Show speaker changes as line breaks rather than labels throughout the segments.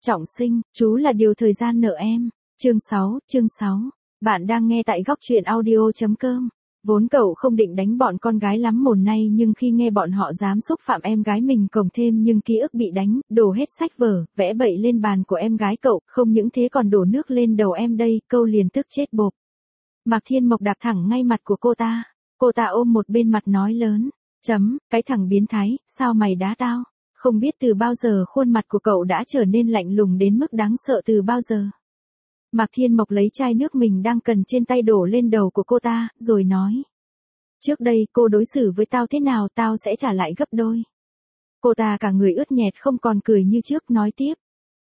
Trọng sinh, chú là điều thời gian nợ em. Chương 6. Bạn đang nghe tại góc truyện audio.com. Vốn cậu không định đánh bọn con gái lắm mồn nay, nhưng khi nghe bọn họ dám xúc phạm em gái mình cổng thêm nhưng ký ức bị đánh, đổ hết sách vở, vẽ bậy lên bàn của em gái cậu, không những thế còn đổ nước lên đầu em đây, câu liền tức chết bộp. Mạc Thiên Mộc đạp thẳng ngay mặt của cô ta. Cô ta ôm một bên mặt nói lớn. Cái thằng biến thái, sao mày đá tao? Không biết từ bao giờ khuôn mặt của cậu đã trở nên lạnh lùng đến mức đáng sợ từ bao giờ. Mạc Thiên Mộc lấy chai nước mình đang cần trên tay đổ lên đầu của cô ta, rồi nói. Trước đây cô đối xử với tao thế nào tao sẽ trả lại gấp đôi. Cô ta cả người ướt nhẹp không còn cười như trước, nói tiếp.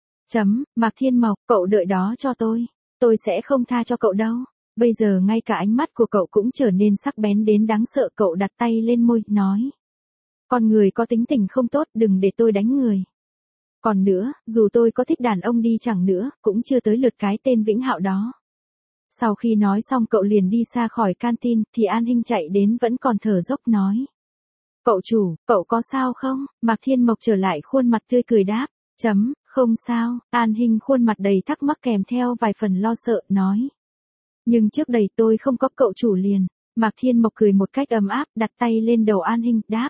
Mạc Thiên Mộc, cậu đợi đó cho tôi sẽ không tha cho cậu đâu. Bây giờ ngay cả ánh mắt của cậu cũng trở nên sắc bén đến đáng sợ. Cậu đặt tay lên môi, nói. Con người có tính tình không tốt, đừng để tôi đánh người. Còn nữa, dù tôi có thích đàn ông đi chẳng nữa, cũng chưa tới lượt cái tên Vĩnh Hạo đó. Sau khi nói xong cậu liền đi xa khỏi canteen, thì An Hinh chạy đến vẫn còn thở dốc nói. Cậu chủ, cậu có sao không? Mạc Thiên Mộc trở lại khuôn mặt tươi cười đáp. Không sao. An Hinh khuôn mặt đầy thắc mắc kèm theo vài phần lo sợ, nói. Nhưng trước đây tôi không có cậu chủ liền. Mạc Thiên Mộc cười một cách ấm áp, đặt tay lên đầu An Hinh, đáp.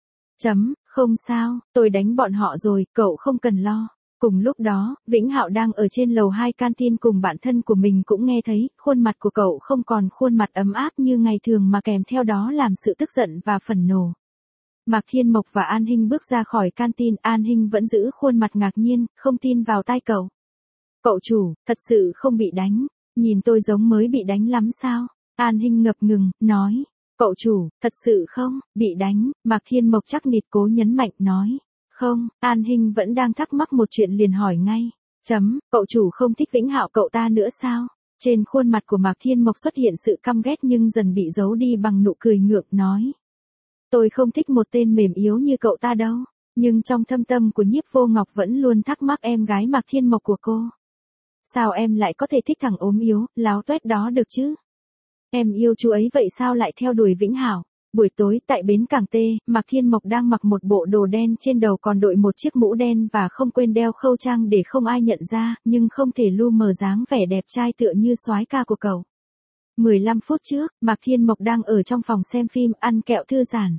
Không sao, tôi đánh bọn họ rồi, cậu không cần lo. Cùng lúc đó, Vĩnh Hạo đang ở trên lầu 2 canteen cùng bạn thân của mình cũng nghe thấy, khuôn mặt của cậu không còn khuôn mặt ấm áp như ngày thường mà kèm theo đó làm sự tức giận và phẫn nộ. Mạc Thiên Mộc và An Hinh bước ra khỏi canteen, An Hinh vẫn giữ khuôn mặt ngạc nhiên, không tin vào tai cậu. Cậu chủ, thật sự không bị đánh, nhìn tôi giống mới bị đánh lắm sao? An Hinh ngập ngừng, nói. Cậu chủ, thật sự không, bị đánh. Mạc Thiên Mộc chắc nịch cố nhấn mạnh, nói. Không, An Hinh vẫn đang thắc mắc một chuyện liền hỏi ngay. Cậu chủ không thích Vĩnh Hạo cậu ta nữa sao? Trên khuôn mặt của Mạc Thiên Mộc xuất hiện sự căm ghét nhưng dần bị giấu đi bằng nụ cười ngượng, nói. Tôi không thích một tên mềm yếu như cậu ta đâu. Nhưng trong thâm tâm của Nhiếp Vô Ngọc vẫn luôn thắc mắc em gái Mạc Thiên Mộc của cô. Sao em lại có thể thích thằng ốm yếu, láo toét đó được chứ? Em yêu chú ấy vậy sao lại theo đuổi Vĩnh Hảo? Buổi tối tại bến cảng T, Mạc Thiên Mộc đang mặc một bộ đồ đen, trên đầu còn đội một chiếc mũ đen và không quên đeo khâu trang để không ai nhận ra, nhưng không thể lu mờ dáng vẻ đẹp trai tựa như soái ca của cậu. 15 phút trước, Mạc Thiên Mộc đang ở trong phòng xem phim, ăn kẹo thư giãn.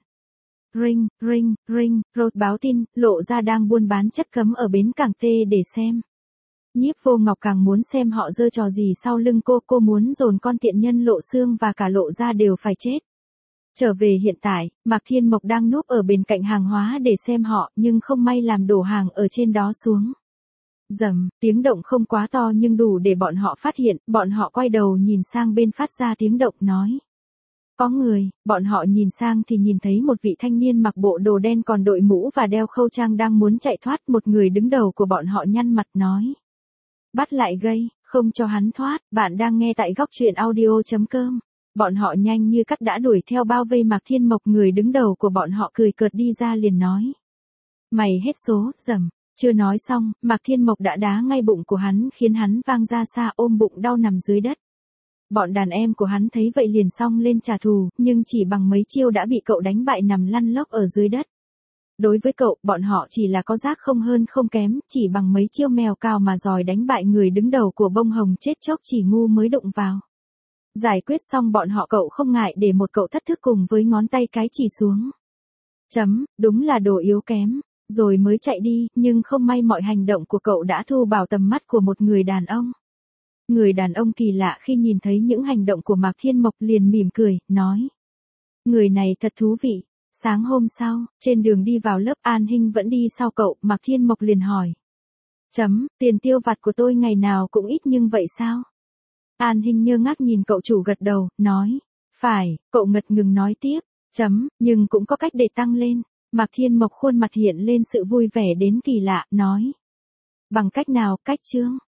Ring, rột báo tin, Lộ Gia đang buôn bán chất cấm ở bến cảng T để xem. Nhiếp Vô Ngọc càng muốn xem họ giơ trò gì sau lưng cô muốn dồn con tiện nhân Lộ Xương và cả Lộ Gia đều phải chết. Trở về hiện tại, Mạc Thiên Mộc đang núp ở bên cạnh hàng hóa để xem họ, nhưng không may làm đổ hàng ở trên đó xuống. Tiếng động không quá to nhưng đủ để bọn họ phát hiện, bọn họ quay đầu nhìn sang bên phát ra tiếng động, nói. Có người, bọn họ nhìn sang thì nhìn thấy một vị thanh niên mặc bộ đồ đen còn đội mũ và đeo khâu trang đang muốn chạy thoát, một người đứng đầu của bọn họ nhăn mặt nói. Bắt lại gây, không cho hắn thoát. Bạn đang nghe tại góc truyện audio.com. Bọn họ nhanh như cắt đã đuổi theo bao vây Mạc Thiên Mộc, người đứng đầu của bọn họ cười cợt đi ra liền nói. Mày hết số, Chưa nói xong, Mạc Thiên Mộc đã đá ngay bụng của hắn khiến hắn vang ra xa, ôm bụng đau nằm dưới đất. Bọn đàn em của hắn thấy vậy liền xông lên trả thù, nhưng chỉ bằng mấy chiêu đã bị cậu đánh bại nằm lăn lóc ở dưới đất. Đối với cậu, bọn họ chỉ là có rác không hơn không kém, chỉ bằng mấy chiêu mèo cào mà giỏi đánh bại người đứng đầu của bông hồng chết chóc chỉ ngu mới đụng vào. Giải quyết xong bọn họ, cậu không ngại để một cậu thất thức cùng với ngón tay cái chỉ xuống. Đúng là đồ yếu kém, rồi mới chạy đi, nhưng không may mọi hành động của cậu đã thu vào tầm mắt của một người đàn ông. Người đàn ông kỳ lạ khi nhìn thấy những hành động của Mạc Thiên Mộc liền mỉm cười, nói. Người này thật thú vị. Sáng hôm sau, trên đường đi vào lớp, An Hinh vẫn đi sau cậu, Mạc Thiên Mộc liền hỏi. Tiền tiêu vặt của tôi ngày nào cũng ít nhưng vậy sao? An Hinh ngơ ngác nhìn cậu chủ, gật đầu, nói. Phải, cậu ngật ngừng nói tiếp. Nhưng cũng có cách để tăng lên. Mạc Thiên Mộc khuôn mặt hiện lên sự vui vẻ đến kỳ lạ, nói. Bằng cách nào? Cách chương.